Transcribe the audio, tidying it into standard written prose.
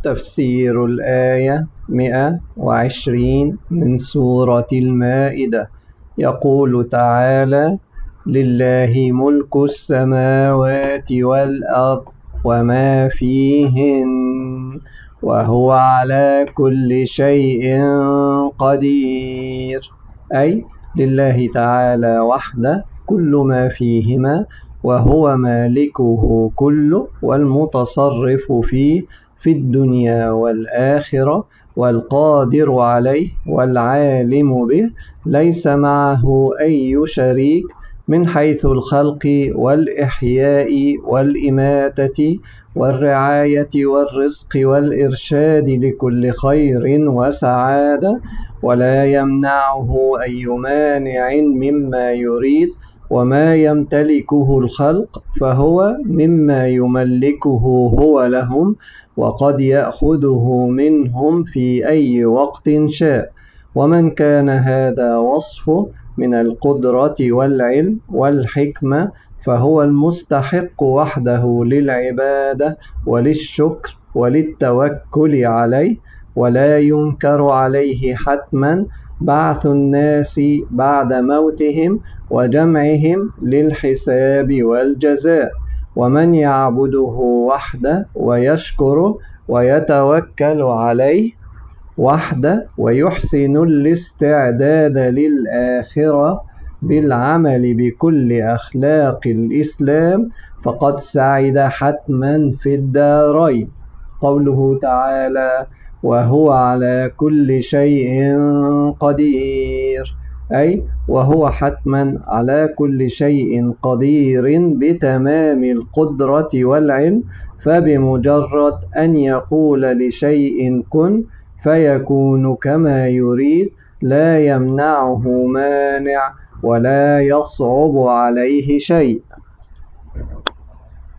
تفسير الآية 120 من سورة المائدة. يقول تعالى: لله ملك السماوات والأرض وما فيهن وهو على كل شيء قدير. أي لله تعالى وحده كل ما فيهما، وهو مالكه كله والمتصرف فيه في الدنيا والآخرة، والقادر عليه والعالم به، ليس معه أي شريك من حيث الخلق والإحياء والإماتة والرعاية والرزق والإرشاد لكل خير وسعادة، ولا يمنعه أي مانع مما يريد. وما يمتلكه الخلق فهو مما يملكه هو لهم، وقد يأخذه منهم في أي وقت شاء. ومن كان هذا وصفه من القدرة والعلم والحكمة، فهو المستحق وحده للعبادة وللشكر وللتوكل عليه، ولا ينكر عليه حتما بعث الناس بعد موتهم وجمعهم للحساب والجزاء. ومن يعبده وحده ويشكره ويتوكل عليه وحده ويحسن الاستعداد للآخرة بالعمل بكل أخلاق الإسلام، فقد سعد حتما في الدارين. قوله تعالى: وهو على كل شيء قدير، أي وهو حتما على كل شيء قدير بتمام القدرة والعلم، فبمجرد أن يقول لشيء كن فيكون كما يريد، لا يمنعه مانع ولا يصعب عليه شيء.